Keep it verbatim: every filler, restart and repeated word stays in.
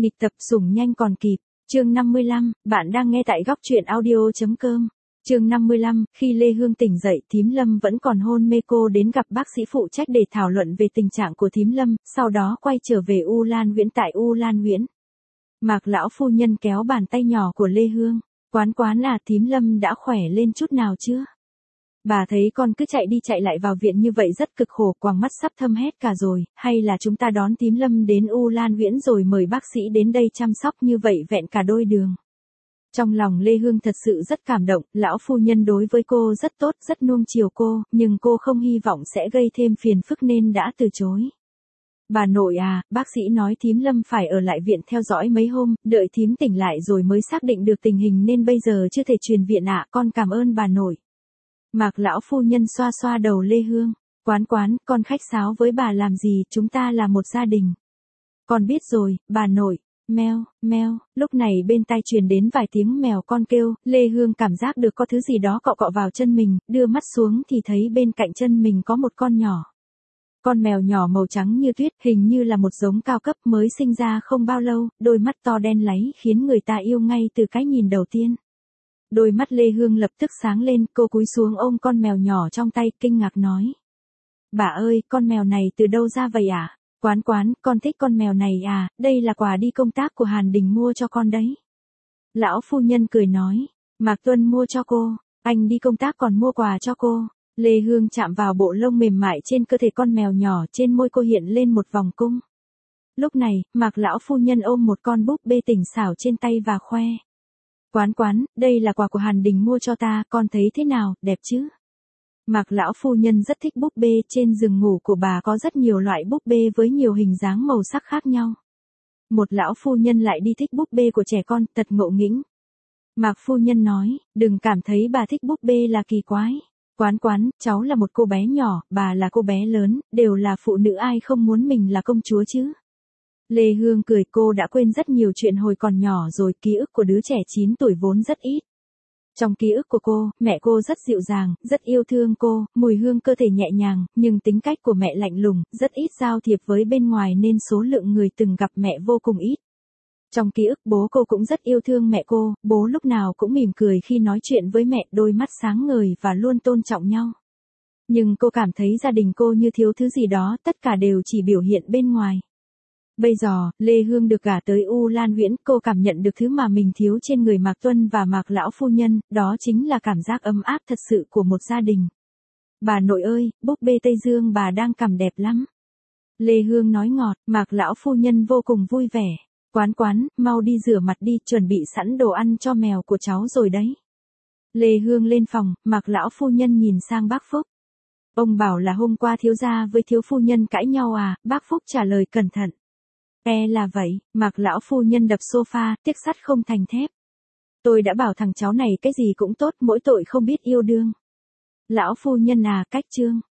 Nghịch tập sủng nhanh còn kịp. Chương năm mươi lăm, bạn đang nghe tại góc truyện audio chấm com. Chương năm mươi lăm, khi Lê Hương tỉnh dậy, Thím Lâm vẫn còn hôn mê, cô đến gặp bác sĩ phụ trách để thảo luận về tình trạng của Thím Lâm, sau đó quay trở về U Lan Viễn. Tại U Lan Viễn, Mạc lão phu nhân kéo bàn tay nhỏ của Lê Hương. Quán quán à, Thím Lâm đã khỏe lên chút nào chưa? Bà thấy con cứ chạy đi chạy lại vào viện như vậy rất cực khổ, quàng mắt sắp thâm hết cả rồi, hay là chúng ta đón Thím Lâm đến U Lan Viễn rồi mời bác sĩ đến đây chăm sóc, như vậy vẹn cả đôi đường. Trong lòng Lê Hương thật sự rất cảm động, lão phu nhân đối với cô rất tốt, rất nuông chiều cô, nhưng cô không hy vọng sẽ gây thêm phiền phức nên đã từ chối. Bà nội à, bác sĩ nói Thím Lâm phải ở lại viện theo dõi mấy hôm, đợi thím tỉnh lại rồi mới xác định được tình hình nên bây giờ chưa thể truyền viện ạ, con cảm ơn bà nội. Mạc lão phu nhân xoa xoa đầu Lê Hương. Quán quán, con khách sáo với bà làm gì, chúng ta là một gia đình. Con biết rồi, bà nội. Meo, meo, lúc này bên tai truyền đến vài tiếng mèo con kêu, Lê Hương cảm giác được có thứ gì đó cọ cọ vào chân mình, đưa mắt xuống thì thấy bên cạnh chân mình có một con nhỏ. Con mèo nhỏ màu trắng như tuyết, hình như là một giống cao cấp mới sinh ra không bao lâu, đôi mắt to đen láy khiến người ta yêu ngay từ cái nhìn đầu tiên. Đôi mắt Lê Hương lập tức sáng lên, cô cúi xuống ôm con mèo nhỏ trong tay, kinh ngạc nói. Bà ơi, con mèo này từ đâu ra vậy ạ? À? Quán quán, con thích con mèo này à, đây là quà đi công tác của Hàn Đình mua cho con đấy. Lão phu nhân cười nói, Mạc Tuân mua cho cô, anh đi công tác còn mua quà cho cô. Lê Hương chạm vào bộ lông mềm mại trên cơ thể con mèo nhỏ, trên môi cô hiện lên một vòng cung. Lúc này, Mạc lão phu nhân ôm một con búp bê tỉnh xảo trên tay và khoe. Quán quán, đây là quà của Hàn Đình mua cho ta, con thấy thế nào, đẹp chứ? Mạc lão phu nhân rất thích búp bê, trên giường ngủ của bà có rất nhiều loại búp bê với nhiều hình dáng màu sắc khác nhau. Một lão phu nhân lại đi thích búp bê của trẻ con, thật ngộ nghĩnh. Mạc phu nhân nói, đừng cảm thấy bà thích búp bê là kỳ quái. Quán quán, cháu là một cô bé nhỏ, bà là cô bé lớn, đều là phụ nữ, ai không muốn mình là công chúa chứ? Lê Hương cười, cô đã quên rất nhiều chuyện hồi còn nhỏ rồi, ký ức của đứa trẻ chín tuổi vốn rất ít. Trong ký ức của cô, mẹ cô rất dịu dàng, rất yêu thương cô, mùi hương cơ thể nhẹ nhàng, nhưng tính cách của mẹ lạnh lùng, rất ít giao thiệp với bên ngoài nên số lượng người từng gặp mẹ vô cùng ít. Trong ký ức bố cô cũng rất yêu thương mẹ cô, bố lúc nào cũng mỉm cười khi nói chuyện với mẹ, đôi mắt sáng ngời và luôn tôn trọng nhau. Nhưng cô cảm thấy gia đình cô như thiếu thứ gì đó, tất cả đều chỉ biểu hiện bên ngoài. Bây giờ, Lê Hương được gả tới U Lan Viễn, cô cảm nhận được thứ mà mình thiếu trên người Mạc Tuân và Mạc lão phu nhân, đó chính là cảm giác ấm áp thật sự của một gia đình. Bà nội ơi, búp bê Tây Dương bà đang cầm đẹp lắm. Lê Hương nói ngọt, Mạc lão phu nhân vô cùng vui vẻ. Quán quán, mau đi rửa mặt đi, chuẩn bị sẵn đồ ăn cho mèo của cháu rồi đấy. Lê Hương lên phòng, Mạc lão phu nhân nhìn sang bác Phúc. Ông bảo là hôm qua thiếu gia với thiếu phu nhân cãi nhau à, bác Phúc trả lời cẩn thận. E là vậy, Mạc lão phu nhân đập sofa, tiếc sắt không thành thép. Tôi đã bảo thằng cháu này cái gì cũng tốt, mỗi tội không biết yêu đương. Lão phu nhân à, cách chương.